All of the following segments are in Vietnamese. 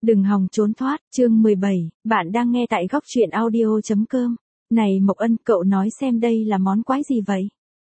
Đừng hòng trốn thoát, chương 17, bạn đang nghe tại góc truyện audio.com. Này Mộc Ân, cậu nói xem đây là món quái gì vậy?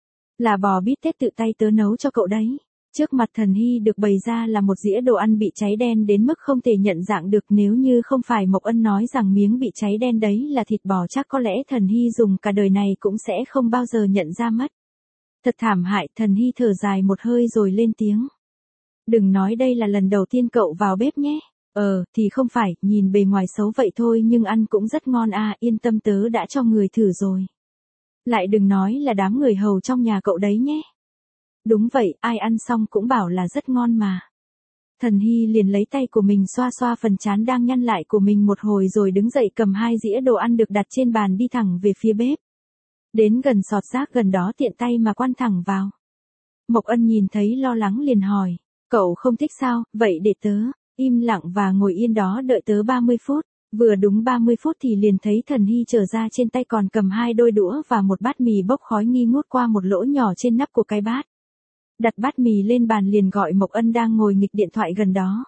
Là bò bít tết tự tay tớ nấu cho cậu đấy. Trước mặt Thần Hy được bày ra là một dĩa đồ ăn bị cháy đen đến mức không thể nhận dạng được, nếu như không phải Mộc Ân nói rằng miếng bị cháy đen đấy là thịt bò chắc có lẽ Thần Hy dùng cả đời này cũng sẽ không bao giờ nhận ra mất. Thật thảm hại, Thần Hy thở dài một hơi rồi lên tiếng. Đừng nói đây là lần đầu tiên cậu vào bếp nhé. Thì không phải, nhìn bề ngoài xấu vậy thôi nhưng ăn cũng rất ngon à, yên tâm tớ đã cho người thử rồi. Lại đừng nói là đám người hầu trong nhà cậu đấy nhé. Đúng vậy, ai ăn xong cũng bảo là rất ngon mà. Thần Hy liền lấy tay của mình xoa xoa phần trán đang nhăn lại của mình một hồi rồi đứng dậy cầm 2 dĩa đồ ăn được đặt trên bàn đi thẳng về phía bếp. Đến gần sọt rác gần đó tiện tay mà quan thẳng vào. Mộc Ân nhìn thấy lo lắng liền hỏi, cậu không thích sao, vậy để tớ. Im lặng và ngồi yên đó đợi tớ 30 phút, vừa đúng 30 phút thì liền thấy Thần Hy trở ra, trên tay còn cầm 2 đôi đũa và một bát mì bốc khói nghi ngút qua một lỗ nhỏ trên nắp của cái bát. Đặt bát mì lên bàn liền gọi Mộc Ân đang ngồi nghịch điện thoại gần đó.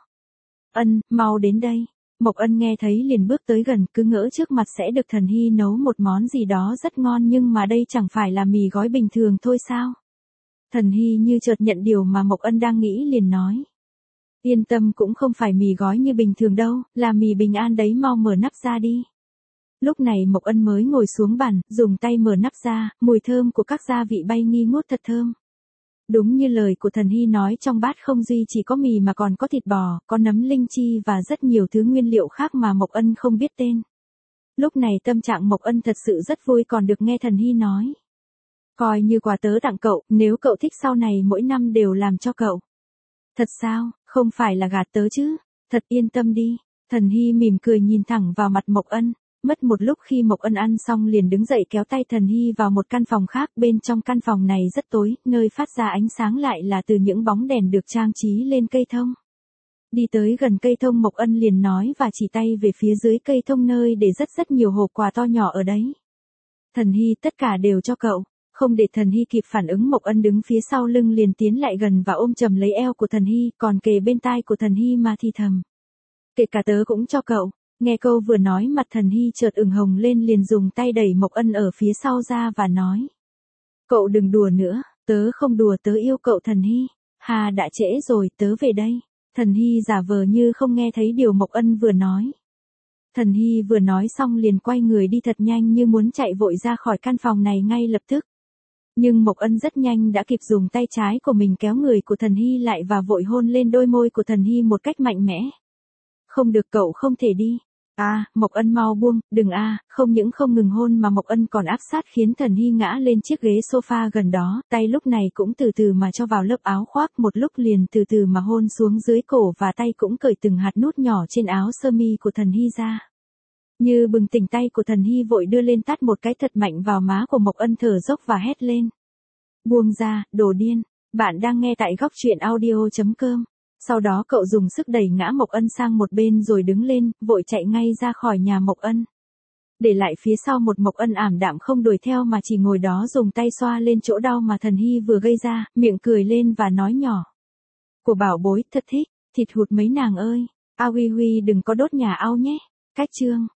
Ân, mau đến đây. Mộc Ân nghe thấy liền bước tới gần, cứ ngỡ trước mặt sẽ được Thần Hy nấu một món gì đó rất ngon nhưng mà đây chẳng phải là mì gói bình thường thôi sao? Thần Hy như chợt nhận điều mà Mộc Ân đang nghĩ liền nói. Yên tâm, cũng không phải mì gói như bình thường đâu, là mì bình an đấy, mau mở nắp ra đi. Lúc này Mộc Ân mới ngồi xuống bàn, dùng tay mở nắp ra, mùi thơm của các gia vị bay nghi ngút thật thơm. Đúng như lời của Thần Hy nói, trong bát không duy chỉ có mì mà còn có thịt bò, có nấm linh chi và rất nhiều thứ nguyên liệu khác mà Mộc Ân không biết tên. Lúc này tâm trạng Mộc Ân thật sự rất vui còn được nghe Thần Hy nói. Coi như quà tớ tặng cậu, nếu cậu thích sau này mỗi năm đều làm cho cậu. Thật sao, không phải là gạt tớ chứ, thật yên tâm đi. Thần Hy mỉm cười nhìn thẳng vào mặt Mộc Ân, mất một lúc khi Mộc Ân ăn xong liền đứng dậy kéo tay Thần Hy vào một căn phòng khác, bên trong căn phòng này rất tối, nơi phát ra ánh sáng lại là từ những bóng đèn được trang trí lên cây thông. Đi tới gần cây thông Mộc Ân liền nói và chỉ tay về phía dưới cây thông nơi để rất nhiều hộp quà to nhỏ ở đấy. Thần Hy, tất cả đều cho cậu. Không để Thần Hy kịp phản ứng, Mộc Ân đứng phía sau lưng liền tiến lại gần và ôm chầm lấy eo của Thần Hy, còn kề bên tai của Thần Hy mà thì thầm. Kể cả tớ cũng cho cậu. Nghe câu vừa nói mặt Thần Hy chợt ửng hồng lên liền dùng tay đẩy Mộc Ân ở phía sau ra và nói. Cậu đừng đùa nữa, tớ không đùa, tớ yêu cậu Thần Hy. Hà, đã trễ rồi, tớ về đây. Thần Hy giả vờ như không nghe thấy điều Mộc Ân vừa nói. Thần Hy vừa nói xong liền quay người đi thật nhanh như muốn chạy vội ra khỏi căn phòng này ngay lập tức. Nhưng Mộc Ân rất nhanh đã kịp dùng tay trái của mình kéo người của Thần Hy lại và vội hôn lên đôi môi của Thần Hy một cách mạnh mẽ. Không được, cậu không thể đi. Mộc Ân mau buông, đừng không những không ngừng hôn mà Mộc Ân còn áp sát khiến Thần Hy ngã lên chiếc ghế sofa gần đó, tay lúc này cũng từ từ mà cho vào lớp áo khoác, một lúc liền từ từ mà hôn xuống dưới cổ và tay cũng cởi từng hạt nút nhỏ trên áo sơ mi của Thần Hy ra. Như bừng tỉnh, tay của Thần Hy vội đưa lên tát một cái thật mạnh vào má của Mộc Ân, thở dốc và hét lên. Buông ra, đồ điên, bạn đang nghe tại góc truyện audio.com. Sau đó cậu dùng sức đẩy ngã Mộc Ân sang một bên rồi đứng lên, vội chạy ngay ra khỏi nhà Mộc Ân. Để lại phía sau một Mộc Ân ảm đạm không đuổi theo mà chỉ ngồi đó dùng tay xoa lên chỗ đau mà Thần Hy vừa gây ra, miệng cười lên và nói nhỏ. Của bảo bối, thật thích, thịt hụt mấy nàng ơi, Huy Huy đừng có đốt nhà ao nhé. Cách chương